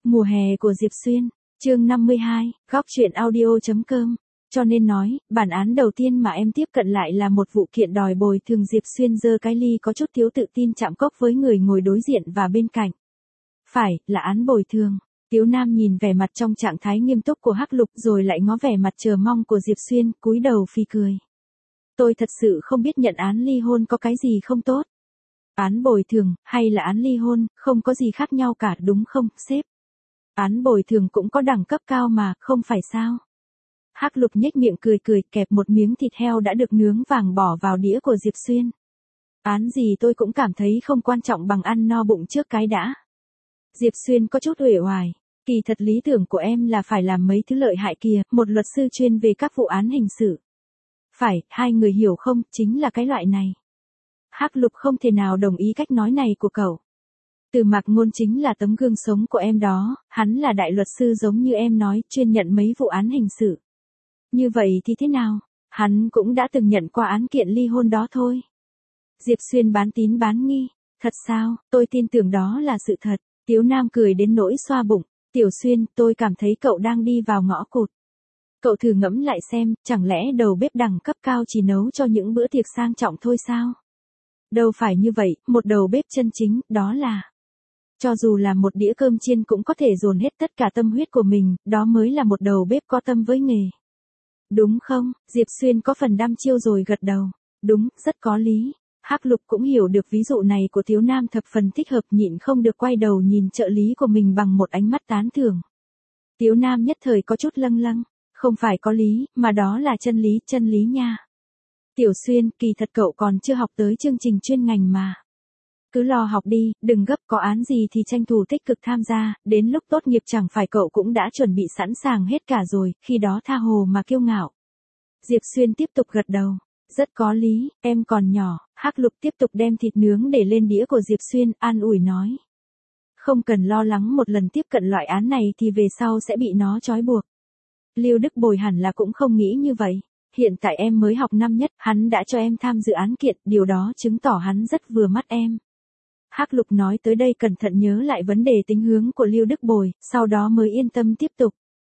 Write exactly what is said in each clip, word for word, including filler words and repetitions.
Mùa hè của Diệp Xuyên, chương năm mươi hai, góc truyện audio.com. Cho nên nói, bản án đầu tiên mà em tiếp cận lại là một vụ kiện đòi bồi thường. Diệp Xuyên giơ cái ly có chút thiếu tự tin chạm cốc với người ngồi đối diện và bên cạnh. Phải, là án bồi thường. Tiếu Nam nhìn vẻ mặt trong trạng thái nghiêm túc của Hắc Lục rồi lại ngó vẻ mặt chờ mong của Diệp Xuyên, cúi đầu phì cười. Tôi thật sự không biết nhận án ly hôn có cái gì không tốt. Án bồi thường, hay là án ly hôn, không có gì khác nhau cả đúng không, sếp? Án bồi thường cũng có đẳng cấp cao mà, không phải sao? Hắc Lục nhếch miệng cười cười, kẹp một miếng thịt heo đã được nướng vàng bỏ vào đĩa của Diệp Xuyên. Án gì tôi cũng cảm thấy không quan trọng bằng ăn no bụng trước cái đã. Diệp Xuyên có chút uể oải. Kỳ thật lý tưởng của em là phải làm mấy thứ lợi hại kia, một luật sư chuyên về các vụ án hình sự. Phải, hai người hiểu không, chính là cái loại này. Hắc Lục không thể nào đồng ý cách nói này của cậu. Từ Mạc Ngôn chính là tấm gương sống của em đó, hắn là đại luật sư giống như em nói, chuyên nhận mấy vụ án hình sự. Như vậy thì thế nào? Hắn cũng đã từng nhận qua án kiện ly hôn đó thôi. Diệp Xuyên bán tín bán nghi. Thật sao, tôi tin tưởng đó là sự thật. Tiếu Nam cười đến nỗi xoa bụng. Tiểu Xuyên, tôi cảm thấy cậu đang đi vào ngõ cụt. Cậu thử ngẫm lại xem, chẳng lẽ đầu bếp đẳng cấp cao chỉ nấu cho những bữa tiệc sang trọng thôi sao? Đâu phải như vậy, một đầu bếp chân chính, đó là... Cho dù là một đĩa cơm chiên cũng có thể dồn hết tất cả tâm huyết của mình, đó mới là một đầu bếp có tâm với nghề. Đúng không? Diệp Xuyên có phần đăm chiêu rồi gật đầu. Đúng, rất có lý. Hắc Lục cũng hiểu được ví dụ này của Tiếu Nam thập phần thích hợp, nhịn không được quay đầu nhìn trợ lý của mình bằng một ánh mắt tán thưởng. Tiếu Nam nhất thời có chút lâng lâng. Không phải có lý, mà đó là chân lý, chân lý nha. Tiểu Xuyên, kỳ thật cậu còn chưa học tới chương trình chuyên ngành mà. Cứ lo học đi, đừng gấp, có án gì thì tranh thủ tích cực tham gia, đến lúc tốt nghiệp chẳng phải cậu cũng đã chuẩn bị sẵn sàng hết cả rồi, khi đó tha hồ mà kiêu ngạo. Diệp Xuyên tiếp tục gật đầu. Rất có lý, em còn nhỏ. Hắc Lục tiếp tục đem thịt nướng để lên đĩa của Diệp Xuyên, an ủi nói. Không cần lo lắng, một lần tiếp cận loại án này thì về sau sẽ bị nó trói buộc. Lưu Đức Bồi hẳn là cũng không nghĩ như vậy. Hiện tại em mới học năm nhất, hắn đã cho em tham dự án kiện, điều đó chứng tỏ hắn rất vừa mắt em. Hắc Lục nói tới đây cẩn thận nhớ lại vấn đề tính hướng của Lưu Đức Bồi, sau đó mới yên tâm tiếp tục.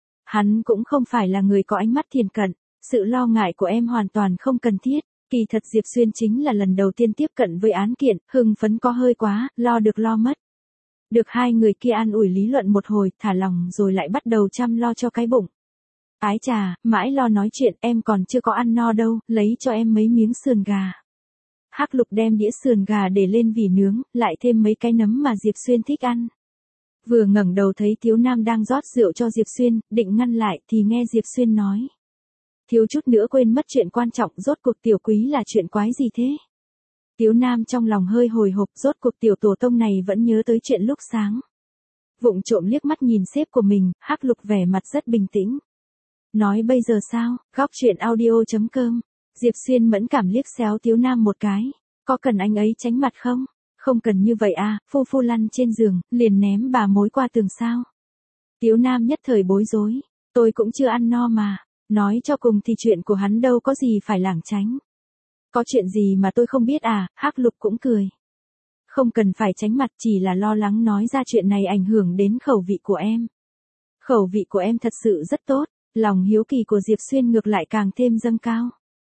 Hắn cũng không phải là người có ánh mắt thiền cận, sự lo ngại của em hoàn toàn không cần thiết. Kỳ thật Diệp Xuyên chính là lần đầu tiên tiếp cận với án kiện, hưng phấn có hơi quá, lo được lo mất. Được hai người kia an ủi lý luận một hồi, thả lòng rồi lại bắt đầu chăm lo cho cái bụng. Ái chà, mãi lo nói chuyện, em còn chưa có ăn no đâu, lấy cho em mấy miếng sườn gà. Hắc Lục đem đĩa sườn gà để lên vỉ nướng, lại thêm mấy cái nấm mà Diệp Xuyên thích ăn. Vừa ngẩng đầu thấy Tiếu Nam đang rót rượu cho Diệp Xuyên, định ngăn lại thì nghe Diệp Xuyên nói. Thiếu chút nữa quên mất chuyện quan trọng, rốt cuộc tiểu quý là chuyện quái gì thế? Tiếu Nam trong lòng hơi hồi hộp, rốt cuộc tiểu tổ tông này vẫn nhớ tới chuyện lúc sáng. Vụng trộm liếc mắt nhìn sếp của mình, Hắc Lục vẻ mặt rất bình tĩnh. Nói bây giờ sao, góc truyện audio.com. Diệp Xuyên mẫn cảm liếc xéo Tiếu Nam một cái. Có cần anh ấy tránh mặt không? Không cần như vậy à, phu phu lăn trên giường, liền ném bà mối qua tường sao. Tiếu Nam nhất thời bối rối. Tôi cũng chưa ăn no mà. Nói cho cùng thì chuyện của hắn đâu có gì phải lảng tránh. Có chuyện gì mà tôi không biết à, Hắc Lục cũng cười. Không cần phải tránh mặt, chỉ là lo lắng nói ra chuyện này ảnh hưởng đến khẩu vị của em. Khẩu vị của em thật sự rất tốt. Lòng hiếu kỳ của Diệp Xuyên ngược lại càng thêm dâng cao.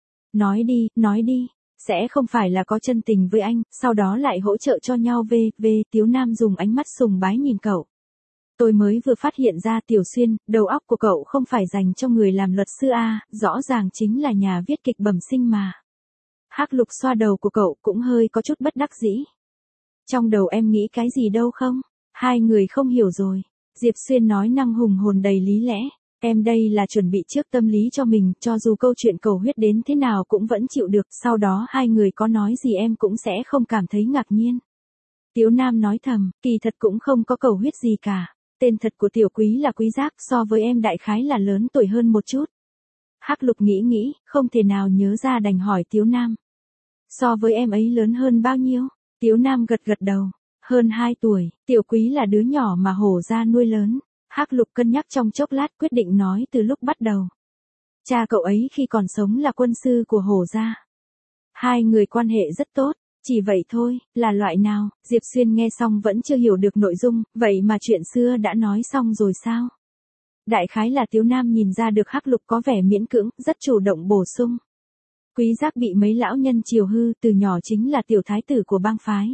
Nói đi, nói đi, sẽ không phải là có chân tình với anh, sau đó lại hỗ trợ cho nhau về, về, Tiếu Nam dùng ánh mắt sùng bái nhìn cậu. Tôi mới vừa phát hiện ra Tiểu Xuyên, đầu óc của cậu không phải dành cho người làm luật sư à, rõ ràng chính là nhà viết kịch bẩm sinh mà. Hắc Lục xoa đầu của cậu cũng hơi có chút bất đắc dĩ. Trong đầu em nghĩ cái gì đâu không? Hai người không hiểu rồi. Diệp Xuyên nói năng hùng hồn đầy lý lẽ. Em đây là chuẩn bị trước tâm lý cho mình, cho dù câu chuyện cầu huyết đến thế nào cũng vẫn chịu được, sau đó hai người có nói gì em cũng sẽ không cảm thấy ngạc nhiên. Tiếu Nam nói thầm, kỳ thật cũng không có cầu huyết gì cả. Tên thật của tiểu quý là Quý Giác, so với em đại khái là lớn tuổi hơn một chút. Hắc Lục nghĩ nghĩ, không thể nào nhớ ra đành hỏi Tiếu Nam. So với em ấy lớn hơn bao nhiêu? Tiếu Nam gật gật đầu. Hơn hai tuổi, tiểu quý là đứa nhỏ mà Hổ gia nuôi lớn. Hắc Lục cân nhắc trong chốc lát quyết định nói từ lúc bắt đầu. Cha cậu ấy khi còn sống là quân sư của Hổ gia. Hai người quan hệ rất tốt, Chỉ vậy thôi, là loại nào? Diệp Xuyên nghe xong vẫn chưa hiểu được nội dung, vậy mà chuyện xưa đã nói xong rồi sao? Đại khái là Tiếu Nam nhìn ra được Hắc Lục có vẻ miễn cưỡng, rất chủ động bổ sung. Quý giác bị mấy lão nhân chiều hư, từ nhỏ chính là tiểu thái tử của bang phái.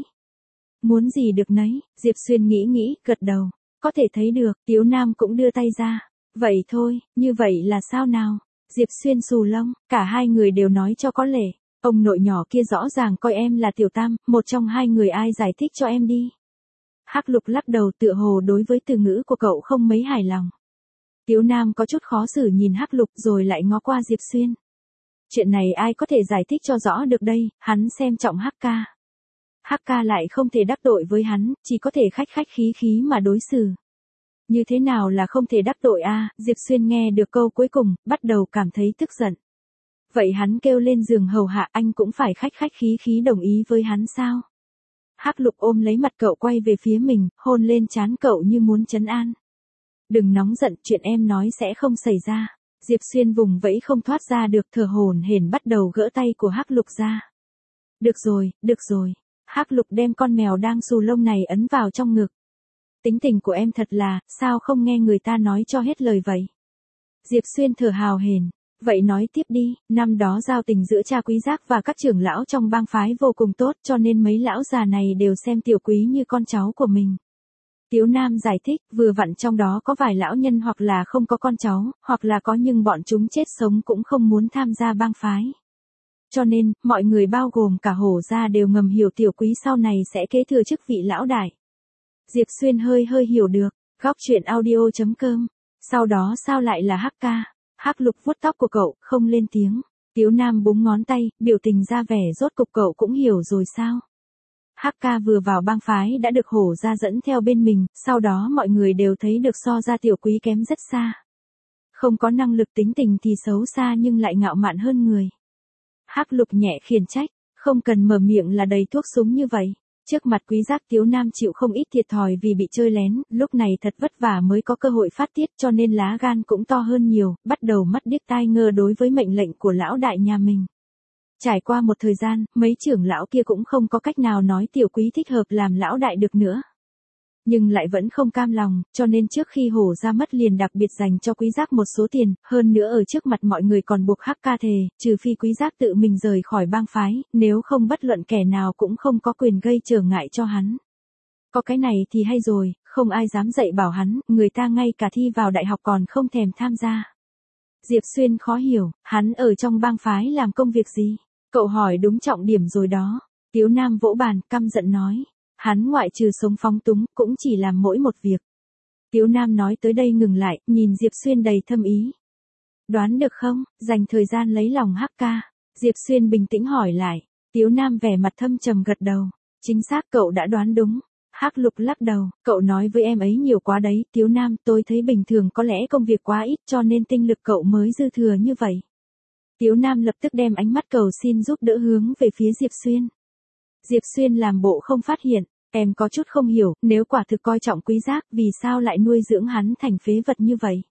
Muốn gì được nấy, Diệp Xuyên nghĩ nghĩ, gật đầu. Có thể thấy được, Tiếu Nam cũng đưa tay ra. Vậy thôi, như vậy là sao nào? Diệp Xuyên xù lông, cả hai người đều nói cho có lệ. Ông nội nhỏ kia rõ ràng coi em là tiểu tam, một trong hai người ai giải thích cho em đi. Hắc Lục lắc đầu tựa hồ đối với từ ngữ của cậu không mấy hài lòng. Tiếu Nam có chút khó xử nhìn Hắc Lục rồi lại ngó qua Diệp Xuyên. Chuyện này ai có thể giải thích cho rõ được đây, hắn xem trọng Hắc ca. Hắc ca lại không thể đắc tội với hắn, chỉ có thể khách khách khí khí mà đối xử. Như thế nào là không thể đắc tội a? À? Diệp Xuyên nghe được câu cuối cùng, bắt đầu cảm thấy tức giận. Vậy hắn kêu lên giường hầu hạ, anh cũng phải khách khách khí khí đồng ý với hắn sao? Hắc Lục ôm lấy mặt cậu quay về phía mình, hôn lên trán cậu như muốn trấn an. Đừng nóng giận, chuyện em nói sẽ không xảy ra. Diệp Xuyên vùng vẫy không thoát ra được, thở hổn hển bắt đầu gỡ tay của Hắc Lục ra. Được rồi, được rồi. Hắc Lục đem con mèo đang xù lông này ấn vào trong ngực. Tính tình của em thật là, sao không nghe người ta nói cho hết lời vậy? Diệp Xuyên thở hào hển. Vậy nói tiếp đi, năm đó giao tình giữa cha Quý Giác và các trưởng lão trong bang phái vô cùng tốt, cho nên mấy lão già này đều xem Tiểu Quý như con cháu của mình. Tiếu Nam giải thích, vừa vặn trong đó có vài lão nhân hoặc là không có con cháu, hoặc là có nhưng bọn chúng chết sống cũng không muốn tham gia bang phái. Cho nên, mọi người bao gồm cả Hổ gia đều ngầm hiểu Tiểu Quý sau này sẽ kế thừa chức vị lão đại. Diệp Xuyên hơi hơi hiểu được, góc truyện audio chấm com. Sau đó sao lại là Hắc ca? Hắc Lục vuốt tóc của cậu, không lên tiếng. Tiếu Nam búng ngón tay, biểu tình ra vẻ rốt cục cậu cũng hiểu rồi sao? Hắc ca vừa vào bang phái đã được Hổ gia dẫn theo bên mình, sau đó mọi người đều thấy được so ra Tiểu Quý kém rất xa. Không có năng lực, tính tình thì xấu xa nhưng lại ngạo mạn hơn người. Hắc Lục nhẹ khiển trách, không cần mở miệng là đầy thuốc súng như vậy. Trước mặt Quý Giác, Tiếu Nam chịu không ít thiệt thòi vì bị chơi lén, lúc này thật vất vả mới có cơ hội phát tiết, cho nên lá gan cũng to hơn nhiều, bắt đầu mắt điếc tai ngơ đối với mệnh lệnh của lão đại nhà mình. Trải qua một thời gian, mấy trưởng lão kia cũng không có cách nào nói Tiểu Quý thích hợp làm lão đại được nữa. Nhưng lại vẫn không cam lòng, cho nên trước khi Hổ ra mất liền đặc biệt dành cho Quý Giác một số tiền, hơn nữa ở trước mặt mọi người còn buộc Hắc ca thề, trừ phi Quý Giác tự mình rời khỏi bang phái, nếu không bất luận kẻ nào cũng không có quyền gây trở ngại cho hắn. Có cái này thì hay rồi, không ai dám dạy bảo hắn, người ta ngay cả thi vào đại học còn không thèm tham gia. Diệp Xuyên khó hiểu, hắn ở trong bang phái làm công việc gì? Cậu hỏi đúng trọng điểm rồi đó. Tiếu Nam vỗ bàn, căm giận nói. Hắn ngoại trừ sống phóng túng, cũng chỉ làm mỗi một việc. Tiếu Nam nói tới đây ngừng lại, nhìn Diệp Xuyên đầy thâm ý. Đoán được không, dành thời gian lấy lòng Hắc ca. Diệp Xuyên bình tĩnh hỏi lại. Tiếu Nam vẻ mặt thâm trầm gật đầu. Chính xác, cậu đã đoán đúng. Hắc Lục lắc đầu, cậu nói với em ấy nhiều quá đấy. Tiếu Nam, tôi thấy bình thường có lẽ công việc quá ít cho nên tinh lực cậu mới dư thừa như vậy. Tiếu Nam lập tức đem ánh mắt cầu xin giúp đỡ hướng về phía Diệp Xuyên. Diệp Xuyên làm bộ không phát hiện, em có chút không hiểu, nếu quả thực coi trọng Quý Giác, vì sao lại nuôi dưỡng hắn thành phế vật như vậy?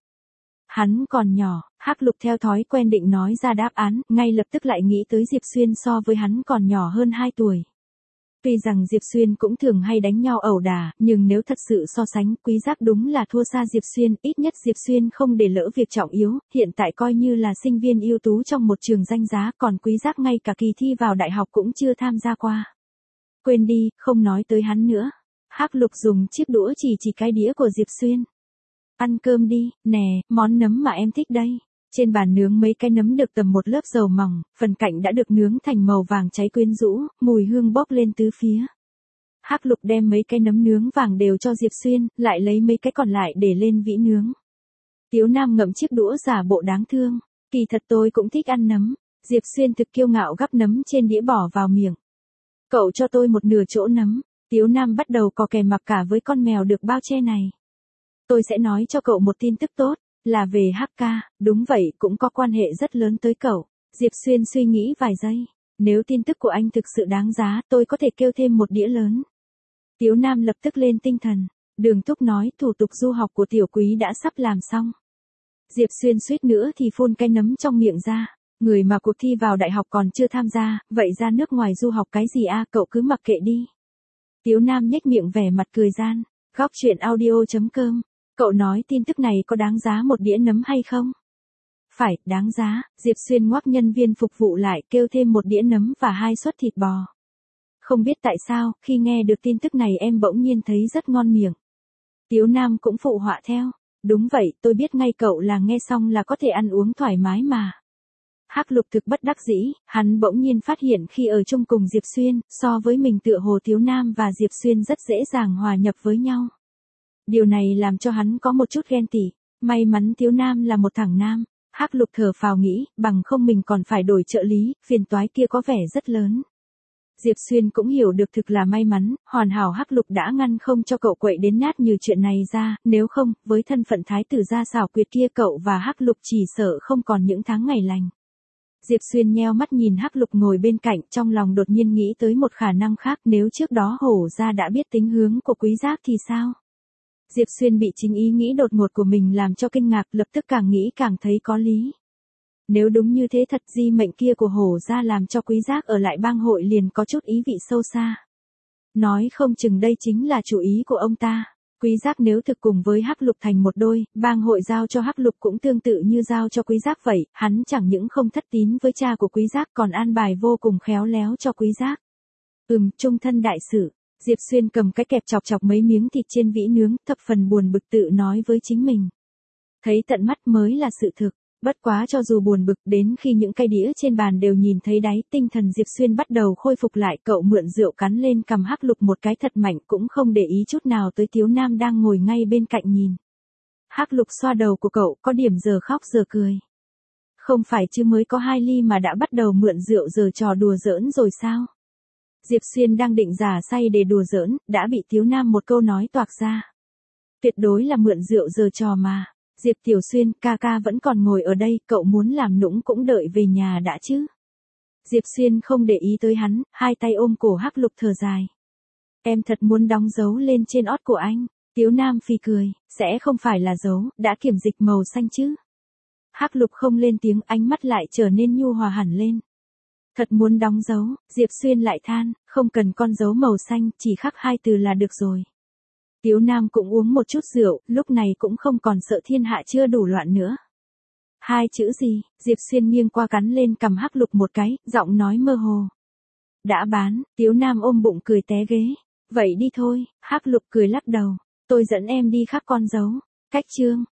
Hắn còn nhỏ, Hắc Lục theo thói quen định nói ra đáp án, ngay lập tức lại nghĩ tới Diệp Xuyên so với hắn còn nhỏ hơn hai tuổi. Tuy rằng Diệp Xuyên cũng thường hay đánh nhau ẩu đả, nhưng nếu thật sự so sánh, Quý Giác đúng là thua xa Diệp Xuyên, ít nhất Diệp Xuyên không để lỡ việc trọng yếu, hiện tại coi như là sinh viên ưu tú trong một trường danh giá, còn Quý Giác ngay cả kỳ thi vào đại học cũng chưa tham gia qua. Quên đi, không nói tới hắn nữa. Hắc Lục dùng chiếc đũa chỉ chỉ cái đĩa của Diệp Xuyên. Ăn cơm đi, nè, món nấm mà em thích đây. Trên bàn nướng mấy cái nấm được tầm một lớp dầu mỏng, phần cạnh đã được nướng thành màu vàng cháy quyến rũ, mùi hương bốc lên tứ phía. Hắc Lục đem mấy cái nấm nướng vàng đều cho Diệp Xuyên, lại lấy mấy cái còn lại để lên vĩ nướng. Tiếu Nam ngậm chiếc đũa giả bộ đáng thương. Kỳ thật tôi cũng thích ăn nấm. Diệp Xuyên thực kiêu ngạo gắp nấm trên đĩa bỏ vào miệng. Cậu cho tôi một nửa chỗ nấm. Tiếu Nam bắt đầu cò kè mặc cả với con mèo được bao che này. Tôi sẽ nói cho cậu một tin tức tốt, là về Hắc ca, đúng vậy, cũng có quan hệ rất lớn tới cậu. Diệp Xuyên suy nghĩ vài giây. Nếu tin tức của anh thực sự đáng giá, tôi có thể kêu thêm một đĩa lớn. Tiếu Nam lập tức lên tinh thần. Đường Thúc nói thủ tục du học của Tiểu Quý đã sắp làm xong. Diệp Xuyên suýt nữa thì phun cái nấm trong miệng ra. Người mà cuộc thi vào đại học còn chưa tham gia, vậy ra nước ngoài du học cái gì a, cậu cứ mặc kệ đi. Tiếu Nam nhếch miệng vẻ mặt cười gian. Góc chuyện audio chấm com. Cậu nói tin tức này có đáng giá một đĩa nấm hay không? Phải, đáng giá. Diệp Xuyên ngoắc nhân viên phục vụ lại, kêu thêm một đĩa nấm và hai suất thịt bò. Không biết tại sao, khi nghe được tin tức này em bỗng nhiên thấy rất ngon miệng. Tiếu Nam cũng phụ họa theo. Đúng vậy, tôi biết ngay cậu là nghe xong là có thể ăn uống thoải mái mà. Hắc Lục thực bất đắc dĩ, hắn bỗng nhiên phát hiện khi ở chung cùng Diệp Xuyên, so với mình tựa hồ Tiếu Nam và Diệp Xuyên rất dễ dàng hòa nhập với nhau. Điều này làm cho hắn có một chút ghen tị. May mắn Tiếu Nam là một thằng nam. Hắc Lục thở phào nghĩ, bằng không mình còn phải đổi trợ lý, phiền toái kia có vẻ rất lớn. Diệp Xuyên cũng hiểu được thực là may mắn, hoàn hảo Hắc Lục đã ngăn không cho cậu quậy đến nát như chuyện này ra, nếu không, với thân phận thái tử gia xảo quyệt kia cậu và Hắc Lục chỉ sợ không còn những tháng ngày lành. Diệp Xuyên nheo mắt nhìn Hắc Lục ngồi bên cạnh, trong lòng đột nhiên nghĩ tới một khả năng khác, nếu trước đó Hổ gia đã biết tính hướng của Quý Giác thì sao? Diệp Xuyên bị chính ý nghĩ đột ngột của mình làm cho kinh ngạc, lập tức càng nghĩ càng thấy có lý. Nếu đúng như thế thật, di mệnh kia của Hổ gia làm cho Quý Giác ở lại bang hội liền có chút ý vị sâu xa. Nói không chừng đây chính là chủ ý của ông ta. Quý Giác nếu thực cùng với Hắc Lục thành một đôi, bang hội giao cho Hắc Lục cũng tương tự như giao cho Quý Giác vậy, hắn chẳng những không thất tín với cha của Quý Giác còn an bài vô cùng khéo léo cho Quý Giác. Ừm, trung thân đại sự. Diệp Xuyên cầm cái kẹp chọc chọc mấy miếng thịt trên vĩ nướng, thập phần buồn bực tự nói với chính mình. Thấy tận mắt mới là sự thực. Bất quá cho dù buồn bực, đến khi những cây đĩa trên bàn đều nhìn thấy đáy, tinh thần Diệp Xuyên bắt đầu khôi phục lại, cậu mượn rượu cắn lên cằm Hắc Lục một cái thật mạnh, cũng không để ý chút nào tới Tiếu Nam đang ngồi ngay bên cạnh nhìn. Hắc Lục xoa đầu của cậu, có điểm giờ khóc giờ cười. Không phải chứ mới có hai ly mà đã bắt đầu mượn rượu giờ trò đùa giỡn rồi sao? Diệp Xuyên đang định giả say để đùa giỡn, đã bị Tiếu Nam một câu nói toạc ra. Tuyệt đối là mượn rượu giờ trò mà. Diệp Tiểu Xuyên, ca ca vẫn còn ngồi ở đây, cậu muốn làm nũng cũng đợi về nhà đã chứ. Diệp Xuyên không để ý tới hắn, hai tay ôm cổ Hắc Lục thở dài. Em thật muốn đóng dấu lên trên ót của anh. Tiếu Nam phì cười, sẽ không phải là dấu, đã kiểm dịch màu xanh chứ. Hắc Lục không lên tiếng, ánh mắt lại trở nên nhu hòa hẳn lên. Thật muốn đóng dấu, Diệp Xuyên lại than, không cần con dấu màu xanh, chỉ khắc hai từ là được rồi. Tiếu Nam cũng uống một chút rượu, lúc này cũng không còn sợ thiên hạ chưa đủ loạn nữa. Hai chữ gì? Diệp Xuyên nghiêng qua cắn lên cằm Hắc Lục một cái, giọng nói mơ hồ. Đã bán. Tiếu Nam ôm bụng cười té ghế. Vậy đi thôi. Hắc Lục cười lắc đầu. Tôi dẫn em đi khắc con dấu. Cách chương.